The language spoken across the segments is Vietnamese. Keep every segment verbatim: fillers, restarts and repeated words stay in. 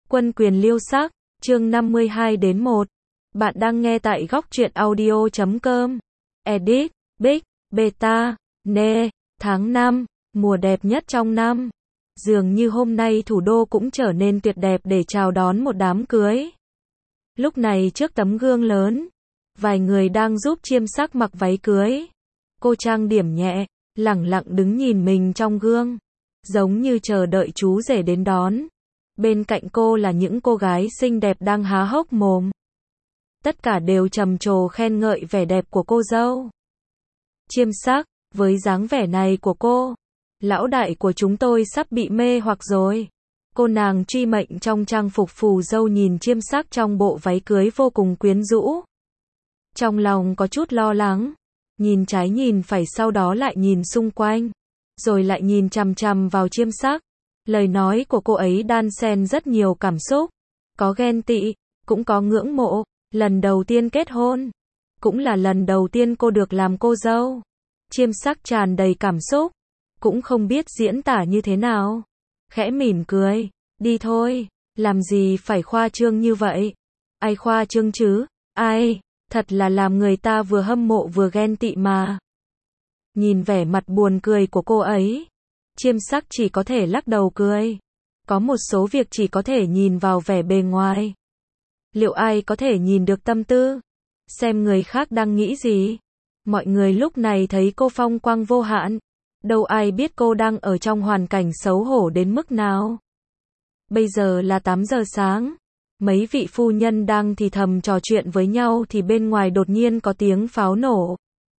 Quân quyền liêu sắc, chương năm mươi hai đến một. Bạn đang nghe tại góc truyện audio chấm com. Edit, Big, Beta, Ne, tháng năm, mùa đẹp nhất trong năm. Dường như hôm nay thủ đô cũng trở nên tuyệt đẹp để chào đón một đám cưới. Lúc này trước tấm gương lớn, vài người đang giúp chiêm sắc mặc váy cưới. Cô trang điểm nhẹ, lẳng lặng đứng nhìn mình trong gương, giống như chờ đợi chú rể đến đón. Bên cạnh cô là những cô gái xinh đẹp đang há hốc mồm. Tất cả đều trầm trồ khen ngợi vẻ đẹp của cô dâu. Chiêm sắc, với dáng vẻ này của cô, lão đại của chúng tôi sắp bị mê hoặc rồi. Cô nàng truy mệnh trong trang phục phù dâu nhìn chiêm sắc trong bộ váy cưới vô cùng quyến rũ. Trong lòng có chút lo lắng, nhìn trái nhìn phải sau đó lại nhìn xung quanh, rồi lại nhìn chằm chằm vào chiêm sắc. Lời nói của cô ấy đan xen rất nhiều cảm xúc, có ghen tị, cũng có ngưỡng mộ. Lần đầu tiên kết hôn, cũng là lần đầu tiên cô được làm cô dâu. Chiêm sắc tràn đầy cảm xúc, cũng không biết diễn tả như thế nào. Khẽ mỉm cười, đi thôi, làm gì phải khoa trương như vậy? Ai khoa trương chứ? Ai? Thật là làm người ta vừa hâm mộ vừa ghen tị mà. Nhìn vẻ mặt buồn cười của cô ấy, chiêm sắc chỉ có thể lắc đầu cười. Có một số việc chỉ có thể nhìn vào vẻ bề ngoài. Liệu ai có thể nhìn được tâm tư? Xem người khác đang nghĩ gì? Mọi người lúc này thấy cô phong quang vô hạn. Đâu ai biết cô đang ở trong hoàn cảnh xấu hổ đến mức nào. Bây giờ là tám giờ sáng. Mấy vị phu nhân đang thì thầm trò chuyện với nhau thì bên ngoài đột nhiên có tiếng pháo nổ.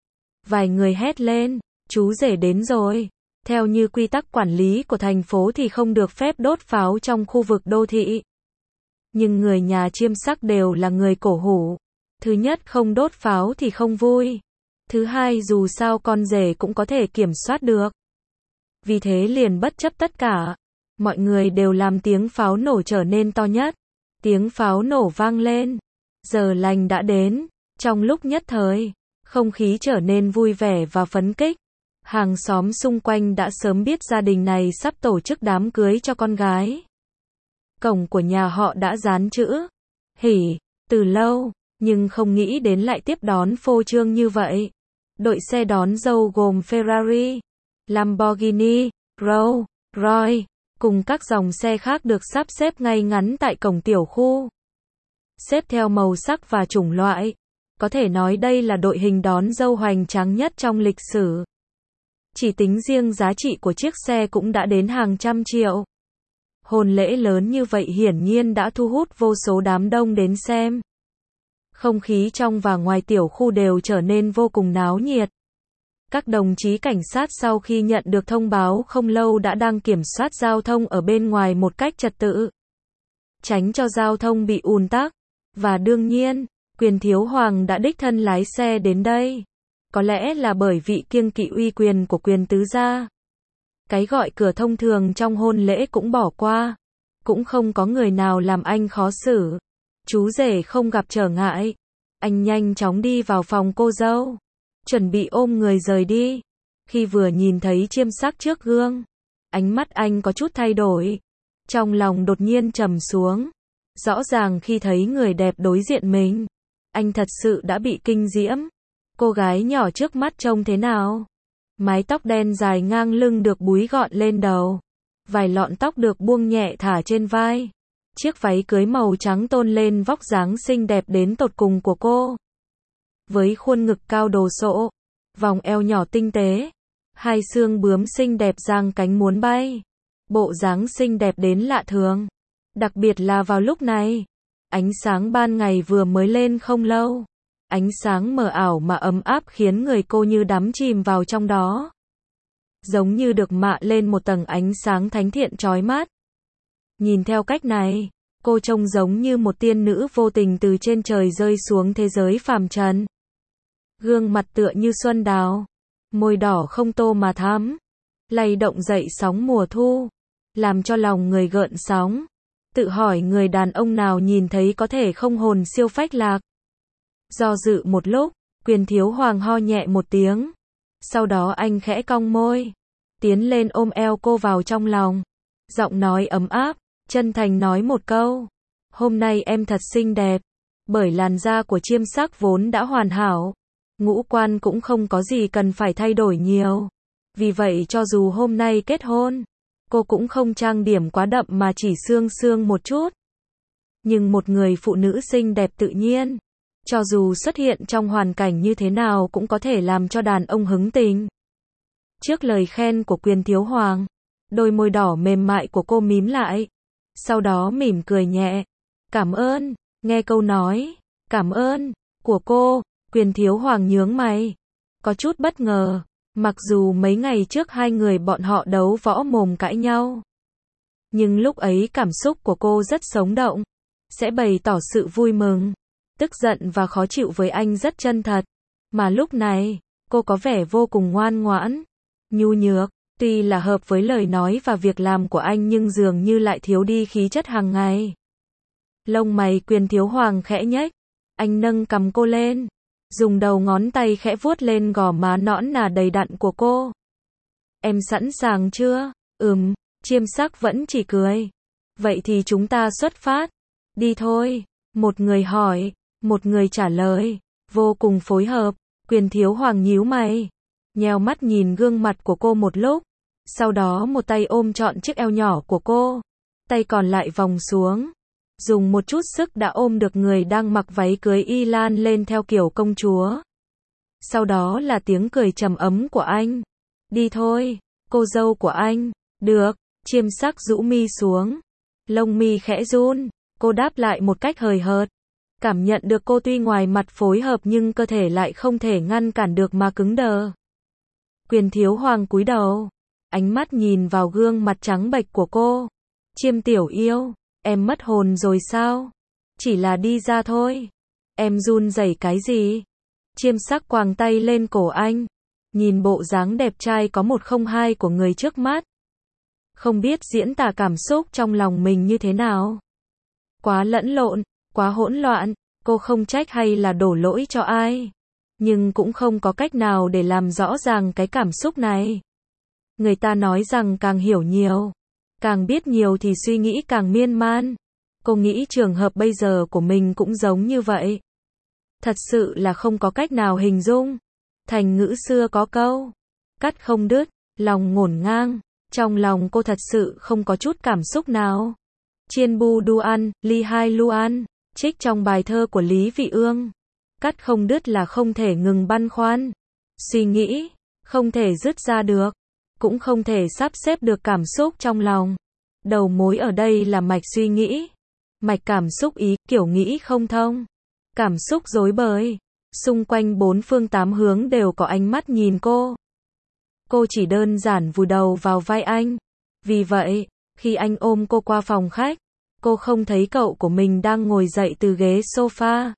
Vài người hét lên, chú rể đến rồi. Theo như quy tắc quản lý của thành phố thì không được phép đốt pháo trong khu vực đô thị. Nhưng người nhà chiêm sắc đều là người cổ hủ. Thứ nhất, không đốt pháo thì không vui. Thứ hai, dù sao con rể cũng có thể kiểm soát được. Vì thế liền bất chấp tất cả. Mọi người đều làm tiếng pháo nổ trở nên to nhất. Tiếng pháo nổ vang lên. Giờ lành đã đến. Trong lúc nhất thời, không khí trở nên vui vẻ và phấn khích. Hàng xóm xung quanh đã sớm biết gia đình này sắp tổ chức đám cưới cho con gái. Cổng của nhà họ đã dán chữ hỉ từ lâu, nhưng không nghĩ đến lại tiếp đón phô trương như vậy. Đội xe đón dâu gồm Ferrari, Lamborghini, Rolls Royce, cùng các dòng xe khác được sắp xếp ngay ngắn tại cổng tiểu khu. Xếp theo màu sắc và chủng loại. Có thể nói đây là đội hình đón dâu hoành tráng nhất trong lịch sử. Chỉ tính riêng giá trị của chiếc xe cũng đã đến hàng trăm triệu. Hôn lễ lớn như vậy hiển nhiên đã thu hút vô số đám đông đến xem. Không khí trong và ngoài tiểu khu đều trở nên vô cùng náo nhiệt. Các đồng chí cảnh sát sau khi nhận được thông báo không lâu đã đang kiểm soát giao thông ở bên ngoài một cách trật tự, tránh cho giao thông bị ùn tắc. Và đương nhiên, Quyền Thiếu Hoàng đã đích thân lái xe đến đây. Có lẽ là bởi vị kiêng kỵ uy quyền của Quyền tứ gia. Cái gọi cửa thông thường trong hôn lễ cũng bỏ qua. Cũng không có người nào làm anh khó xử. Chú rể không gặp trở ngại. Anh nhanh chóng đi vào phòng cô dâu, chuẩn bị ôm người rời đi. Khi vừa nhìn thấy chiêm sắc trước gương, ánh mắt anh có chút thay đổi. Trong lòng đột nhiên trầm xuống. Rõ ràng khi thấy người đẹp đối diện mình, anh thật sự đã bị kinh diễm. Cô gái nhỏ trước mắt trông thế nào? Mái tóc đen dài ngang lưng được búi gọn lên đầu. Vài lọn tóc được buông nhẹ thả trên vai. Chiếc váy cưới màu trắng tôn lên vóc dáng xinh đẹp đến tột cùng của cô. Với khuôn ngực cao đồ sộ, vòng eo nhỏ tinh tế, hai xương bướm xinh đẹp giang cánh muốn bay. Bộ dáng xinh đẹp đến lạ thường. Đặc biệt là vào lúc này, ánh sáng ban ngày vừa mới lên không lâu. Ánh sáng mờ ảo mà ấm áp khiến người cô như đắm chìm vào trong đó. Giống như được mạ lên một tầng ánh sáng thánh thiện chói mắt. Nhìn theo cách này, cô trông giống như một tiên nữ vô tình từ trên trời rơi xuống thế giới phàm trần. Gương mặt tựa như xuân đào, môi đỏ không tô mà thắm, lay động dậy sóng mùa thu, làm cho lòng người gợn sóng. Tự hỏi người đàn ông nào nhìn thấy có thể không hồn siêu phách lạc. Do dự một lúc, Quyền Thiếu Hoàng ho nhẹ một tiếng. Sau đó anh khẽ cong môi, tiến lên ôm eo cô vào trong lòng. Giọng nói ấm áp, chân thành nói một câu. Hôm nay em thật xinh đẹp. Bởi làn da của chiêm sắc vốn đã hoàn hảo. Ngũ quan cũng không có gì cần phải thay đổi nhiều. Vì vậy cho dù hôm nay kết hôn, cô cũng không trang điểm quá đậm mà chỉ sương sương một chút. Nhưng một người phụ nữ xinh đẹp tự nhiên, cho dù xuất hiện trong hoàn cảnh như thế nào cũng có thể làm cho đàn ông hứng tình. Trước lời khen của Quyền Thiếu Hoàng, đôi môi đỏ mềm mại của cô mím lại. Sau đó mỉm cười nhẹ. Cảm ơn, nghe câu nói, cảm ơn, của cô, Quyền Thiếu Hoàng nhướng mày. Có chút bất ngờ, mặc dù mấy ngày trước hai người bọn họ đấu võ mồm cãi nhau. Nhưng lúc ấy cảm xúc của cô rất sống động, sẽ bày tỏ sự vui mừng, tức giận và khó chịu với anh rất chân thật. Mà lúc này, cô có vẻ vô cùng ngoan ngoãn, nhu nhược, tuy là hợp với lời nói và việc làm của anh nhưng dường như lại thiếu đi khí chất hàng ngày. Lông mày Quyền Thiếu Hoàng khẽ nhếch, anh nâng cằm cô lên, dùng đầu ngón tay khẽ vuốt lên gò má nõn nà đầy đặn của cô. Em sẵn sàng chưa? Ừm, chiêm sắc vẫn chỉ cười. Vậy thì chúng ta xuất phát. Đi thôi. Một người hỏi, một người trả lời, vô cùng phối hợp. Quyền Thiếu Hoàng nhíu mày, nheo mắt nhìn gương mặt của cô một lúc, sau đó một tay ôm trọn chiếc eo nhỏ của cô, tay còn lại vòng xuống, dùng một chút sức đã ôm được người đang mặc váy cưới y lan lên theo kiểu công chúa. Sau đó là tiếng cười trầm ấm của anh. Đi thôi, cô dâu của anh. Được, chiêm sắc rũ mi xuống, lông mi khẽ run, cô đáp lại một cách hời hợt. Cảm nhận được cô tuy ngoài mặt phối hợp nhưng cơ thể lại không thể ngăn cản được mà cứng đờ. Quyền Thiếu Hoàng cúi đầu, ánh mắt nhìn vào gương mặt trắng bệch của cô. Chiêm tiểu yêu, em mất hồn rồi sao? Chỉ là đi ra thôi. Em run rẩy cái gì? Chiêm sắc quàng tay lên cổ anh, nhìn bộ dáng đẹp trai có một không hai của người trước mắt. Không biết diễn tả cảm xúc trong lòng mình như thế nào. Quá lẫn lộn, quá hỗn loạn, cô không trách hay là đổ lỗi cho ai. Nhưng cũng không có cách nào để làm rõ ràng cái cảm xúc này. Người ta nói rằng càng hiểu nhiều, càng biết nhiều thì suy nghĩ càng miên man. Cô nghĩ trường hợp bây giờ của mình cũng giống như vậy. Thật sự là không có cách nào hình dung. Thành ngữ xưa có câu, cắt không đứt, lòng ngổn ngang. Trong lòng cô thật sự không có chút cảm xúc nào. Chiên bu đu ăn, ly hai lu ăn, trích trong bài thơ của Lý Vị Ương. Cắt không đứt là không thể ngừng băn khoăn, suy nghĩ, không thể dứt ra được, cũng không thể sắp xếp được cảm xúc trong lòng. Đầu mối ở đây là mạch suy nghĩ, mạch cảm xúc ý, kiểu nghĩ không thông, cảm xúc rối bời. Xung quanh bốn phương tám hướng đều có ánh mắt nhìn cô. Cô chỉ đơn giản vùi đầu vào vai anh. Vì vậy, khi anh ôm cô qua phòng khách, cô không thấy cậu của mình đang ngồi dậy từ ghế sofa.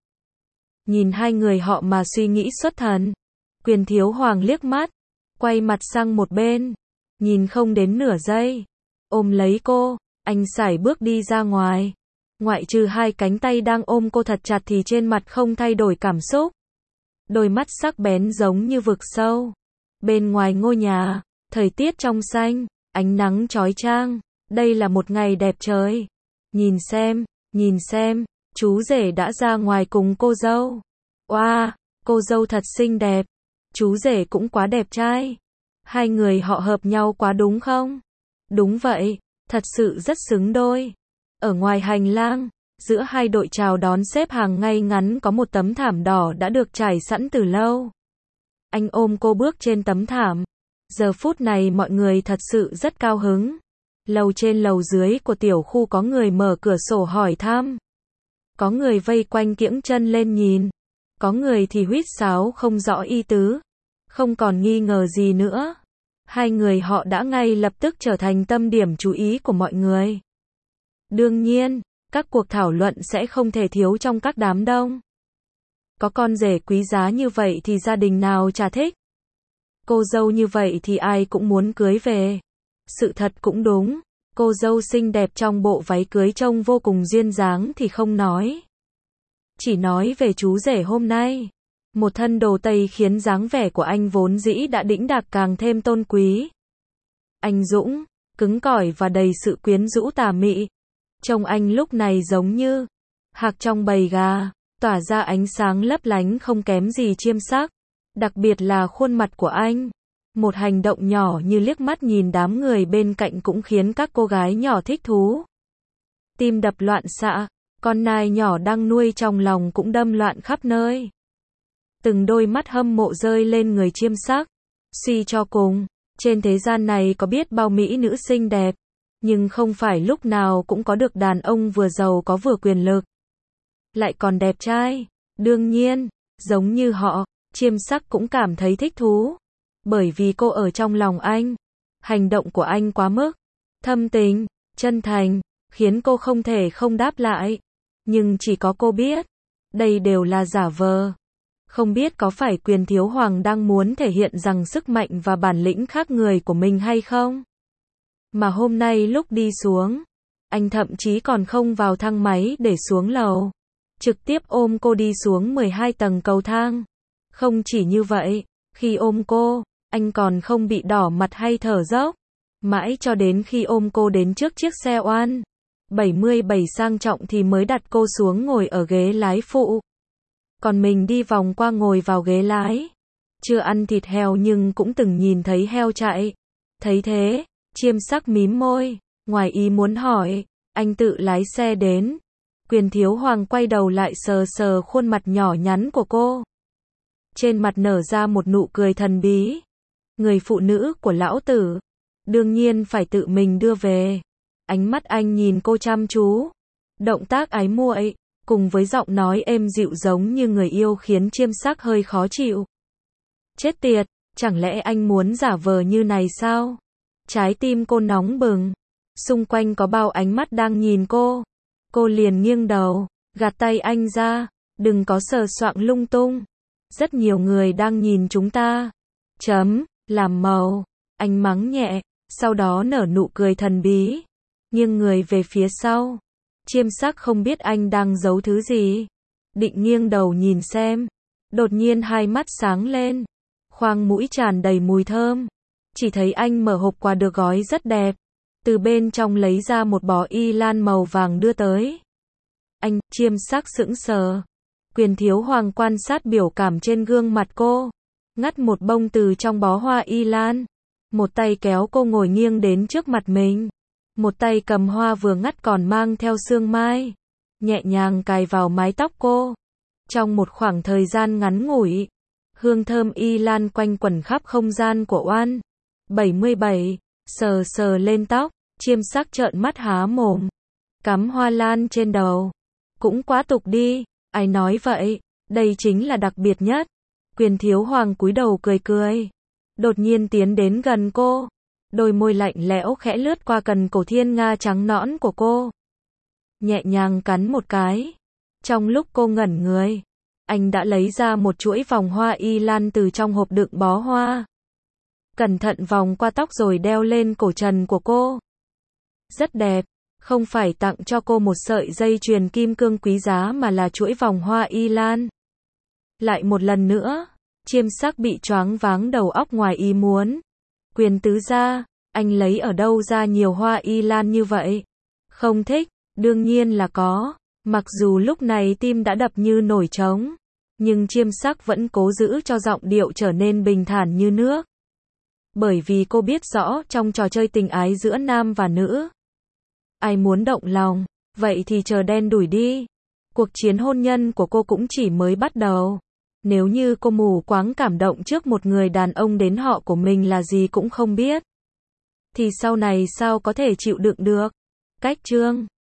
Nhìn hai người họ mà suy nghĩ xuất thần. Quyền Thiếu Hoàng liếc mắt, quay mặt sang một bên, nhìn không đến nửa giây, ôm lấy cô, anh sải bước đi ra ngoài. Ngoại trừ hai cánh tay đang ôm cô thật chặt thì trên mặt không thay đổi cảm xúc. Đôi mắt sắc bén giống như vực sâu. Bên ngoài ngôi nhà, thời tiết trong xanh, ánh nắng chói chang. Đây là một ngày đẹp trời. Nhìn xem, nhìn xem, chú rể đã ra ngoài cùng cô dâu. Oa, wow, cô dâu thật xinh đẹp. Chú rể cũng quá đẹp trai. Hai người họ hợp nhau quá đúng không? Đúng vậy, thật sự rất xứng đôi. Ở ngoài hành lang, giữa hai đội chào đón xếp hàng ngay ngắn có một tấm thảm đỏ đã được trải sẵn từ lâu. Anh ôm cô bước trên tấm thảm. Giờ phút này mọi người thật sự rất cao hứng. Lầu trên lầu dưới của tiểu khu có người mở cửa sổ hỏi thăm. Có người vây quanh kiễng chân lên nhìn. Có người thì huýt sáo không rõ ý tứ. Không còn nghi ngờ gì nữa. Hai người họ đã ngay lập tức trở thành tâm điểm chú ý của mọi người. Đương nhiên, các cuộc thảo luận sẽ không thể thiếu trong các đám đông. Có con rể quý giá như vậy thì gia đình nào chả thích. Cô dâu như vậy thì ai cũng muốn cưới về. Sự thật cũng đúng, cô dâu xinh đẹp trong bộ váy cưới trông vô cùng duyên dáng thì không nói. Chỉ nói về chú rể hôm nay. Một thân đồ tây khiến dáng vẻ của anh vốn dĩ đã đĩnh đạc càng thêm tôn quý. Anh dũng, cứng cỏi và đầy sự quyến rũ tà mị. Trông anh lúc này giống như hạc trong bầy gà, tỏa ra ánh sáng lấp lánh không kém gì chiêm sắc. Đặc biệt là khuôn mặt của anh. Một hành động nhỏ như liếc mắt nhìn đám người bên cạnh cũng khiến các cô gái nhỏ thích thú. Tim đập loạn xạ, con nai nhỏ đang nuôi trong lòng cũng đâm loạn khắp nơi. Từng đôi mắt hâm mộ rơi lên người chiêm sắc. Suy cho cùng, trên thế gian này có biết bao mỹ nữ xinh đẹp, nhưng không phải lúc nào cũng có được đàn ông vừa giàu có vừa quyền lực, lại còn đẹp trai. Đương nhiên, giống như họ, chiêm sắc cũng cảm thấy thích thú. Bởi vì cô ở trong lòng anh. Hành động của anh quá mức thâm tình, chân thành, khiến cô không thể không đáp lại. Nhưng chỉ có cô biết, đây đều là giả vờ. Không biết có phải Quyền Thiếu Hoàng đang muốn thể hiện rằng sức mạnh và bản lĩnh khác người của mình hay không? Mà hôm nay lúc đi xuống, anh thậm chí còn không vào thang máy để xuống lầu. Trực tiếp ôm cô đi xuống mười hai tầng cầu thang. Không chỉ như vậy, khi ôm cô, anh còn không bị đỏ mặt hay thở dốc. Mãi cho đến khi ôm cô đến trước chiếc xe oan bảy mươi bảy sang trọng thì mới đặt cô xuống ngồi ở ghế lái phụ. Còn mình đi vòng qua ngồi vào ghế lái. Chưa ăn thịt heo nhưng cũng từng nhìn thấy heo chạy. Thấy thế, chiêm sắc mím môi, ngoài ý muốn hỏi, anh tự lái xe đến. Quyền Thiếu Hoàng quay đầu lại sờ sờ khuôn mặt nhỏ nhắn của cô. Trên mặt nở ra một nụ cười thần bí. Người phụ nữ của lão tử, đương nhiên phải tự mình đưa về. Ánh mắt anh nhìn cô chăm chú. Động tác ái muội, cùng với giọng nói êm dịu giống như người yêu khiến chiêm sắc hơi khó chịu. Chết tiệt, chẳng lẽ anh muốn giả vờ như này sao? Trái tim cô nóng bừng. Xung quanh có bao ánh mắt đang nhìn cô. Cô liền nghiêng đầu, gạt tay anh ra. Đừng có sờ soạng lung tung. Rất nhiều người đang nhìn chúng ta. Chấm, làm màu. Anh mắng nhẹ, sau đó nở nụ cười thần bí. Nghiêng người về phía sau. Chiêm sắc không biết anh đang giấu thứ gì. Định nghiêng đầu nhìn xem. Đột nhiên hai mắt sáng lên. Khoang mũi tràn đầy mùi thơm. Chỉ thấy anh mở hộp quà được gói rất đẹp. Từ bên trong lấy ra một bó y lan màu vàng đưa tới. Anh, chiêm sắc sững sờ. Quyền Thiếu Hoàng quan sát biểu cảm trên gương mặt cô. Ngắt một bông từ trong bó hoa y lan. Một tay kéo cô ngồi nghiêng đến trước mặt mình. Một tay cầm hoa vừa ngắt còn mang theo sương mai. Nhẹ nhàng cài vào mái tóc cô. Trong một khoảng thời gian ngắn ngủi, hương thơm y lan quanh quẩn khắp không gian của oan bảy mươi bảy. Sờ sờ lên tóc, chiêm sắc trợn mắt há mồm. Cắm hoa lan trên đầu. Cũng quá tục đi. Ai nói vậy? Đây chính là đặc biệt nhất. Quyền Thiếu Hoàng cúi đầu cười cười. Đột nhiên tiến đến gần cô. Đôi môi lạnh lẽo khẽ lướt qua cần cổ thiên nga trắng nõn của cô. Nhẹ nhàng cắn một cái. Trong lúc cô ngẩn người, anh đã lấy ra một chuỗi vòng hoa y lan từ trong hộp đựng bó hoa. Cẩn thận vòng qua tóc rồi đeo lên cổ trần của cô. Rất đẹp, không phải tặng cho cô một sợi dây chuyền kim cương quý giá mà là chuỗi vòng hoa y lan. Lại một lần nữa, chiêm sắc bị choáng váng đầu óc ngoài ý muốn. Quyền tứ gia, anh lấy ở đâu ra nhiều hoa y lan như vậy? Không thích, đương nhiên là có. Mặc dù lúc này tim đã đập như nổi trống, nhưng chiêm sắc vẫn cố giữ cho giọng điệu trở nên bình thản như nước. Bởi vì cô biết rõ trong trò chơi tình ái giữa nam và nữ, ai muốn động lòng, vậy thì chờ đen đủi đi. Cuộc chiến hôn nhân của cô cũng chỉ mới bắt đầu. Nếu như cô mù quáng cảm động trước một người đàn ông đến họ của mình là gì cũng không biết, thì sau này sao có thể chịu đựng được. Cách chương